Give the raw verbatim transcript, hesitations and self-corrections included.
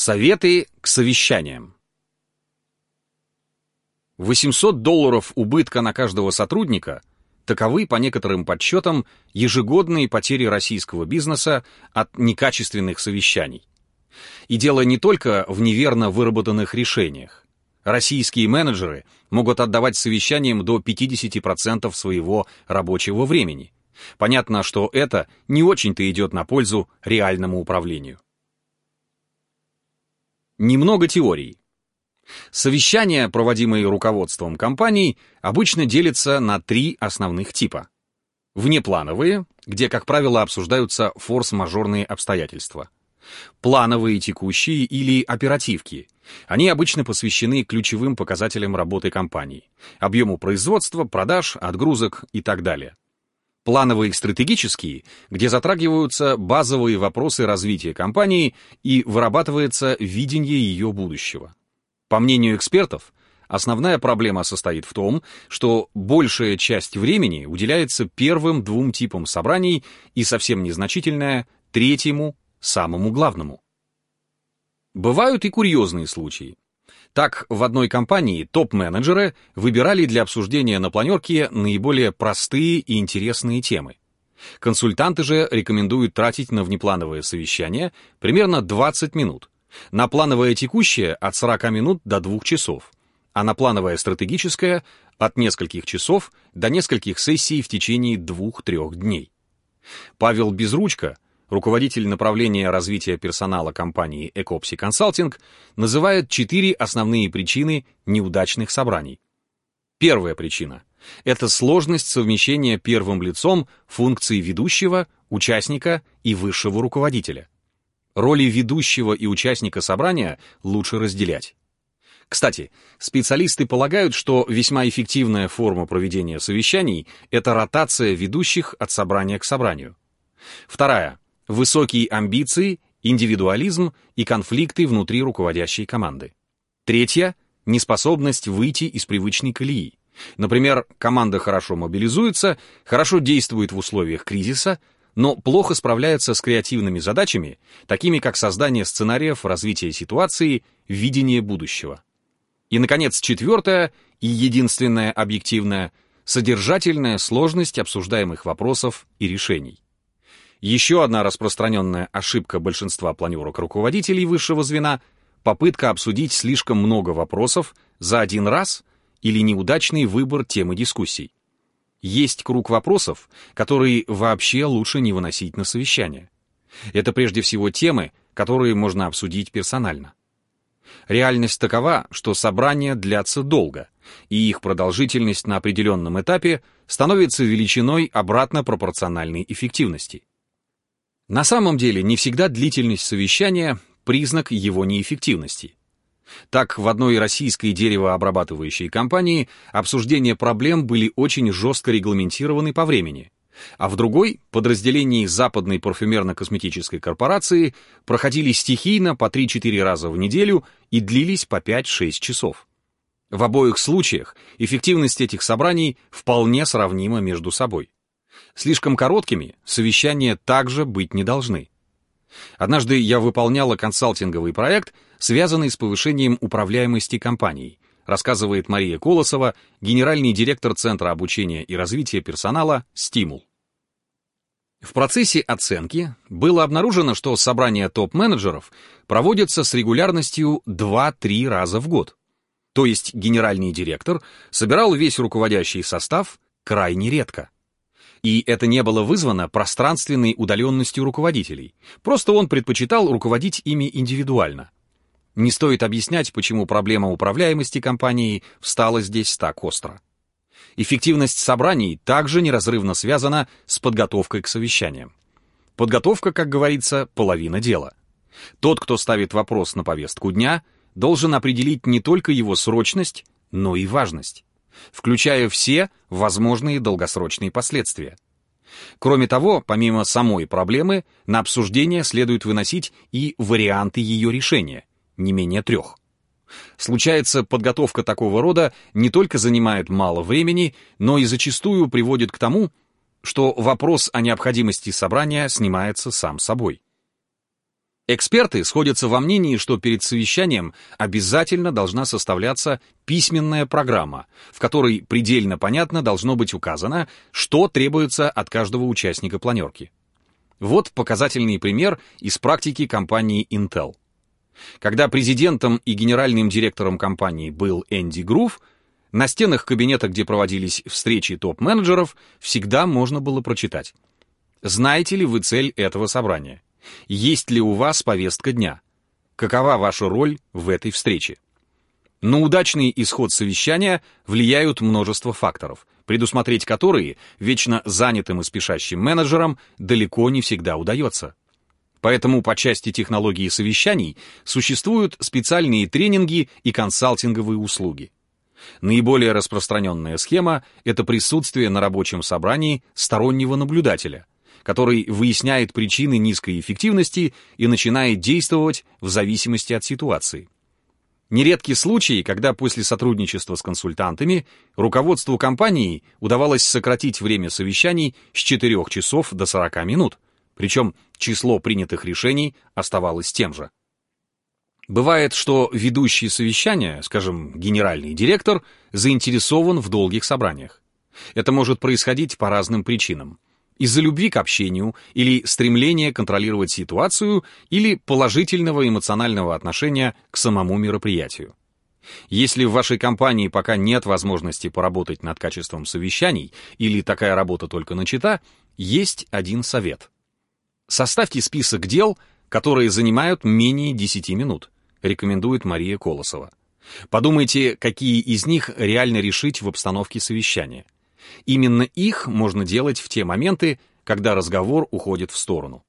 Советы к совещаниям. восемьсот долларов убытка на каждого сотрудника – таковы, по некоторым подсчетам, ежегодные потери российского бизнеса от некачественных совещаний. И дело не только в неверно выработанных решениях. Российские менеджеры могут отдавать совещаниям до пятьдесят процентов своего рабочего времени. Понятно, что это не очень-то идет на пользу реальному управлению. Немного теорий. Совещания, проводимые руководством компаний, обычно делятся на три основных типа. Внеплановые, где, как правило, обсуждаются форс-мажорные обстоятельства. Плановые, текущие или оперативки. Они обычно посвящены ключевым показателям работы компании, объему производства, продаж, отгрузок и так далее. Плановые стратегические, где затрагиваются базовые вопросы развития компании и вырабатывается видение ее будущего. По мнению экспертов, основная проблема состоит в том, что большая часть времени уделяется первым двум типам собраний и совсем незначительная третьему, самому главному. Бывают и курьезные случаи. Так, в одной компании топ-менеджеры выбирали для обсуждения на планерке наиболее простые и интересные темы. Консультанты же рекомендуют тратить на внеплановое совещание примерно двадцать минут, на плановое текущее от сорока минут до двух часов, а на плановое стратегическое от нескольких часов до нескольких сессий в течение двух-трех дней. Павел Безручко, руководитель направления развития персонала компании Экопси Консалтинг, называет четыре основные причины неудачных собраний. Первая причина – это сложность совмещения первым лицом функций ведущего, участника и высшего руководителя. Роли ведущего и участника собрания лучше разделять. Кстати, специалисты полагают, что весьма эффективная форма проведения совещаний – это ротация ведущих от собрания к собранию. Вторая – высокие амбиции, индивидуализм и конфликты внутри руководящей команды. Третья – неспособность выйти из привычной колеи. Например, команда хорошо мобилизуется, хорошо действует в условиях кризиса, но плохо справляется с креативными задачами, такими как создание сценариев развития ситуации, видение будущего. И, наконец, четвертая и единственная объективная – содержательная сложность обсуждаемых вопросов и решений. Еще одна распространенная ошибка большинства планерок руководителей высшего звена – попытка обсудить слишком много вопросов за один раз или неудачный выбор темы дискуссий. Есть круг вопросов, которые вообще лучше не выносить на совещание. Это прежде всего темы, которые можно обсудить персонально. Реальность такова, что собрания длятся долго, и их продолжительность на определенном этапе становится величиной обратно пропорциональной эффективности. На самом деле, не всегда длительность совещания – признак его неэффективности. Так, в одной российской деревообрабатывающей компании обсуждения проблем были очень жестко регламентированы по времени, а в другой, подразделении западной парфюмерно-косметической корпорации, проходили стихийно по три-четыре раза в неделю и длились по пять-шесть часов. В обоих случаях эффективность этих собраний вполне сравнима между собой. Слишком короткими совещания также быть не должны. Однажды я выполняла консалтинговый проект, связанный с повышением управляемости компанией, рассказывает Мария Колосова, генеральный директор Центра обучения и развития персонала «Стимул». В процессе оценки было обнаружено, что собрания топ-менеджеров проводятся с регулярностью два-три раза в год. То есть генеральный директор собирал весь руководящий состав крайне редко. И это не было вызвано пространственной удаленностью руководителей. Просто он предпочитал руководить ими индивидуально. Не стоит объяснять, почему проблема управляемости компанией встала здесь так остро. Эффективность собраний также неразрывно связана с подготовкой к совещаниям. Подготовка, как говорится, половина дела. Тот, кто ставит вопрос на повестку дня, должен определить не только его срочность, но и важность, включая все возможные долгосрочные последствия. Кроме того, помимо самой проблемы, на обсуждение следует выносить и варианты ее решения, не менее трех. Случается, подготовка такого рода не только занимает мало времени, но и зачастую приводит к тому, что вопрос о необходимости собрания снимается сам собой. Эксперты сходятся во мнении, что перед совещанием обязательно должна составляться письменная программа, в которой предельно понятно должно быть указано, что требуется от каждого участника планерки. Вот показательный пример из практики компании Intel. Когда президентом и генеральным директором компании был Энди Грув, на стенах кабинета, где проводились встречи топ-менеджеров, всегда можно было прочитать: знаете ли вы цель этого собрания? Есть ли у вас повестка дня? Какова ваша роль в этой встрече? На удачный исход совещания влияют множество факторов, предусмотреть которые вечно занятым и спешащим менеджерам далеко не всегда удается. Поэтому по части технологии совещаний существуют специальные тренинги и консалтинговые услуги. Наиболее распространенная схема — это присутствие на рабочем собрании стороннего наблюдателя, который выясняет причины низкой эффективности и начинает действовать в зависимости от ситуации. Нередки случаи, когда после сотрудничества с консультантами руководству компании удавалось сократить время совещаний с четырёх часов до сорока минут, причем число принятых решений оставалось тем же. Бывает, что ведущий совещания, скажем, генеральный директор, заинтересован в долгих собраниях. Это может происходить по разным причинам: из-за любви к общению, или стремления контролировать ситуацию, или положительного эмоционального отношения к самому мероприятию. Если в вашей компании пока нет возможности поработать над качеством совещаний, или такая работа только начата, есть один совет. Составьте список дел, которые занимают менее десяти минут, рекомендует Мария Колосова. Подумайте, какие из них реально решить в обстановке совещания. Именно их можно делать в те моменты, когда разговор уходит в сторону.